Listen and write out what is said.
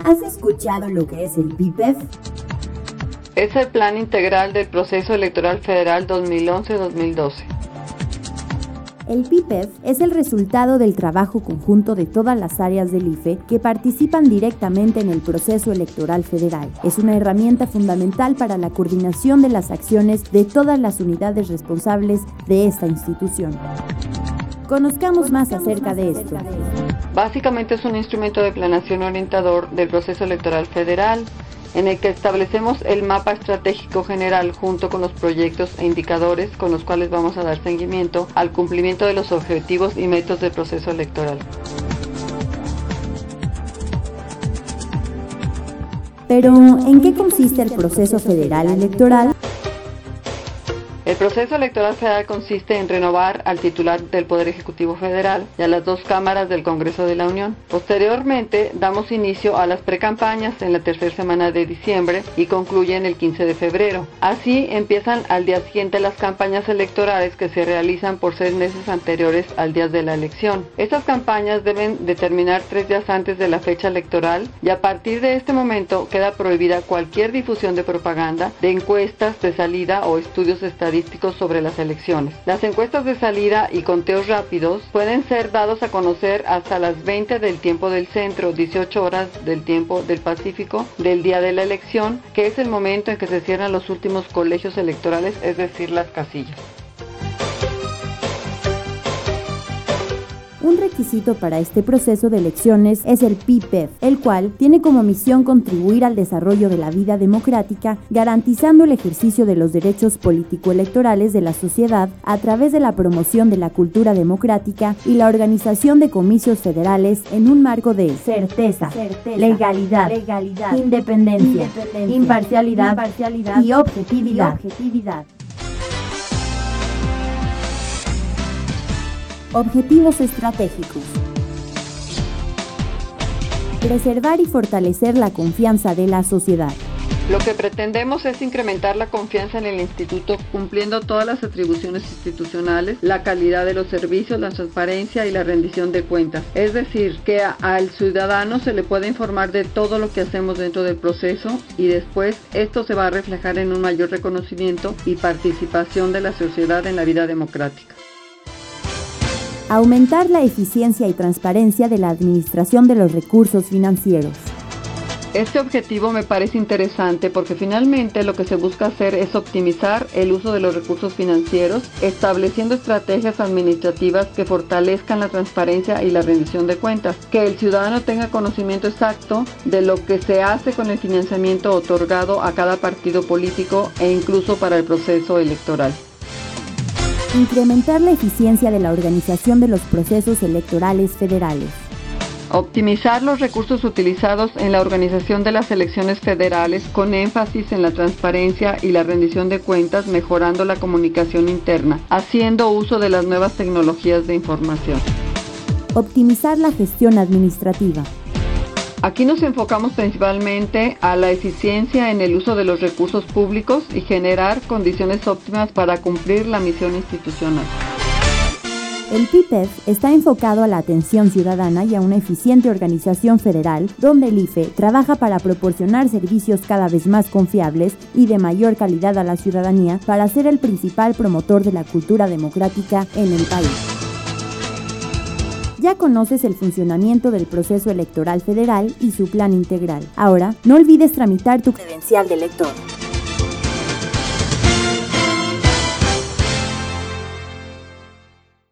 ¿Has escuchado lo que es el PIPEF? Es el Plan Integral del Proceso Electoral Federal 2011-2012. El PIPEF es el resultado del trabajo conjunto de todas las áreas del IFE que participan directamente en el proceso electoral federal. Es una herramienta fundamental para la coordinación de las acciones de todas las unidades responsables de esta institución. Conozcamos más acerca de esto. Básicamente es un instrumento de planeación orientador del proceso electoral federal, en el que establecemos el mapa estratégico general junto con los proyectos e indicadores con los cuales vamos a dar seguimiento al cumplimiento de los objetivos y metas del proceso electoral. Pero, ¿en qué consiste el proceso federal electoral? El proceso electoral federal consiste en renovar al titular del Poder Ejecutivo Federal y a las dos cámaras del Congreso de la Unión. Posteriormente, damos inicio a las precampañas en la tercera semana de diciembre y concluyen el 15 de febrero. Así empiezan al día siguiente las campañas electorales que se realizan por 6 meses anteriores al día de la elección. Estas campañas deben de terminar 3 días antes de la fecha electoral y a partir de este momento queda prohibida cualquier difusión de propaganda, de encuestas de salida o estudios estadísticos sobre las elecciones. Las encuestas de salida y conteos rápidos pueden ser dados a conocer hasta las 20 del tiempo del centro, 18 horas del tiempo del Pacífico, del día de la elección, que es el momento en que se cierran los últimos colegios electorales, es decir, las casillas. Un requisito para este proceso de elecciones es el PIPEF, el cual tiene como misión contribuir al desarrollo de la vida democrática, garantizando el ejercicio de los derechos político-electorales de la sociedad a través de la promoción de la cultura democrática y la organización de comicios federales en un marco de certeza, legalidad, independencia, imparcialidad y objetividad. Objetivos estratégicos. Preservar y fortalecer la confianza de la sociedad. Lo que pretendemos es incrementar la confianza en el instituto cumpliendo todas las atribuciones institucionales, la calidad de los servicios, la transparencia y la rendición de cuentas. Es decir, que al ciudadano se le puede informar de todo lo que hacemos dentro del proceso y después esto se va a reflejar en un mayor reconocimiento y participación de la sociedad en la vida democrática. Aumentar la eficiencia y transparencia de la administración de los recursos financieros. Este objetivo me parece interesante porque finalmente lo que se busca hacer es optimizar el uso de los recursos financieros, estableciendo estrategias administrativas que fortalezcan la transparencia y la rendición de cuentas, que el ciudadano tenga conocimiento exacto de lo que se hace con el financiamiento otorgado a cada partido político e incluso para el proceso electoral. Incrementar la eficiencia de la organización de los procesos electorales federales. Optimizar los recursos utilizados en la organización de las elecciones federales con énfasis en la transparencia y la rendición de cuentas, mejorando la comunicación interna, haciendo uso de las nuevas tecnologías de información. Optimizar la gestión administrativa. Aquí nos enfocamos principalmente a la eficiencia en el uso de los recursos públicos y generar condiciones óptimas para cumplir la misión institucional. El PIPEF está enfocado a la atención ciudadana y a una eficiente organización federal, donde el IFE trabaja para proporcionar servicios cada vez más confiables y de mayor calidad a la ciudadanía para ser el principal promotor de la cultura democrática en el país. Ya conoces el funcionamiento del proceso electoral federal y su plan integral. Ahora, no olvides tramitar tu credencial de elector.